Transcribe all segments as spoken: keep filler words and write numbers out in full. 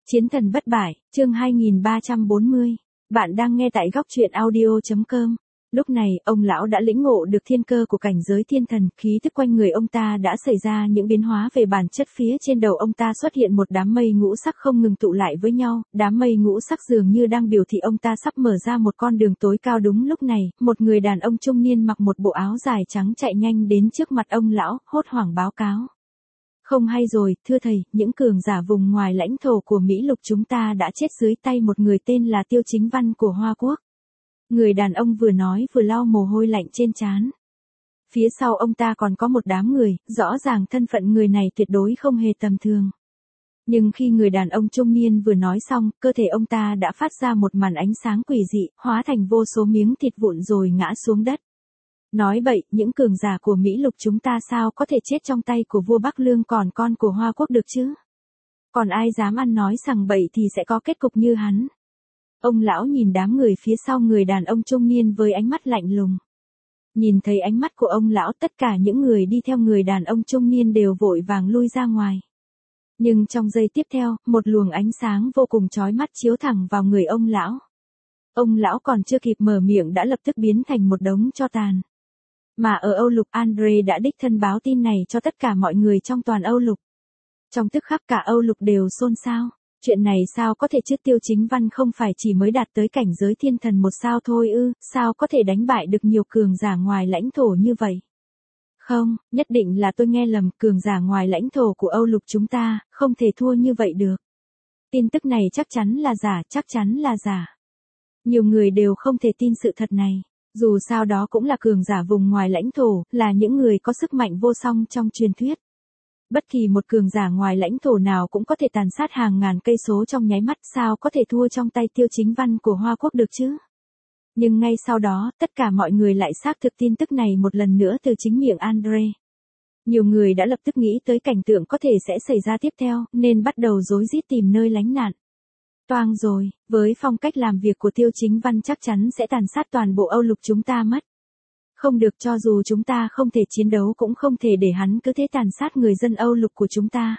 Chiến thần bất bại, chương hai nghìn ba trăm bốn mươi. Bạn đang nghe tại góc truyện audio chấm com. Lúc này, ông lão đã lĩnh ngộ được thiên cơ của cảnh giới thiên thần, khí tức quanh người ông ta đã xảy ra những biến hóa về bản chất. Phía trên đầu ông ta xuất hiện một đám mây ngũ sắc không ngừng tụ lại với nhau, đám mây ngũ sắc dường như đang biểu thị ông ta sắp mở ra một con đường tối cao. Đúng lúc này, một người đàn ông trung niên mặc một bộ áo dài trắng chạy nhanh đến trước mặt ông lão, hốt hoảng báo cáo. Không hay rồi, thưa thầy, những cường giả vùng ngoài lãnh thổ của Mỹ Lục chúng ta đã chết dưới tay một người tên là Tiêu Chính Văn của Hoa Quốc. Người đàn ông vừa nói vừa lau mồ hôi lạnh trên trán. Phía sau ông ta còn có một đám người, rõ ràng thân phận người này tuyệt đối không hề tầm thường. Nhưng khi người đàn ông trung niên vừa nói xong, cơ thể ông ta đã phát ra một màn ánh sáng quỷ dị, hóa thành vô số miếng thịt vụn rồi ngã xuống đất. Nói bậy, những cường giả của Mỹ Lục chúng ta sao có thể chết trong tay của vua Bắc Lương còn con của Hoa Quốc được chứ? Còn ai dám ăn nói sằng bậy thì sẽ có kết cục như hắn. Ông lão nhìn đám người phía sau người đàn ông trung niên với ánh mắt lạnh lùng. Nhìn thấy ánh mắt của ông lão, tất cả những người đi theo người đàn ông trung niên đều vội vàng lui ra ngoài. Nhưng trong giây tiếp theo, một luồng ánh sáng vô cùng chói mắt chiếu thẳng vào người ông lão. Ông lão còn chưa kịp mở miệng đã lập tức biến thành một đống tro tàn. Mà ở Âu Lục, Andre đã đích thân báo tin này cho tất cả mọi người trong toàn Âu Lục. Trong tức khắc cả Âu Lục đều xôn xao. Chuyện này sao có thể chứ? Tiêu Chính Văn không phải chỉ mới đạt tới cảnh giới thiên thần một sao thôi ư, sao có thể đánh bại được nhiều cường giả ngoài lãnh thổ như vậy? Không, nhất định là tôi nghe lầm, cường giả ngoài lãnh thổ của Âu Lục chúng ta, không thể thua như vậy được. Tin tức này chắc chắn là giả, chắc chắn là giả. Nhiều người đều không thể tin sự thật này. Dù sao đó cũng là cường giả vùng ngoài lãnh thổ, là những người có sức mạnh vô song trong truyền thuyết. Bất kỳ một cường giả ngoài lãnh thổ nào cũng có thể tàn sát hàng ngàn cây số trong nháy mắt, sao có thể thua trong tay Tiêu Chính Văn của Hoa Quốc được chứ? Nhưng ngay sau đó, tất cả mọi người lại xác thực tin tức này một lần nữa từ chính miệng Andre. Nhiều người đã lập tức nghĩ tới cảnh tượng có thể sẽ xảy ra tiếp theo, nên bắt đầu rối rít tìm nơi lánh nạn. Toang rồi, với phong cách làm việc của Tiêu Chính Văn chắc chắn sẽ tàn sát toàn bộ Âu Lục chúng ta mất. Không được, cho dù chúng ta không thể chiến đấu cũng không thể để hắn cứ thế tàn sát người dân Âu Lục của chúng ta.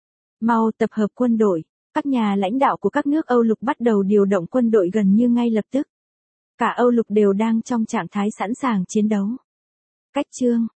Mau tập hợp quân đội, các nhà lãnh đạo của các nước Âu Lục bắt đầu điều động quân đội gần như ngay lập tức. Cả Âu Lục đều đang trong trạng thái sẵn sàng chiến đấu. Cách chương,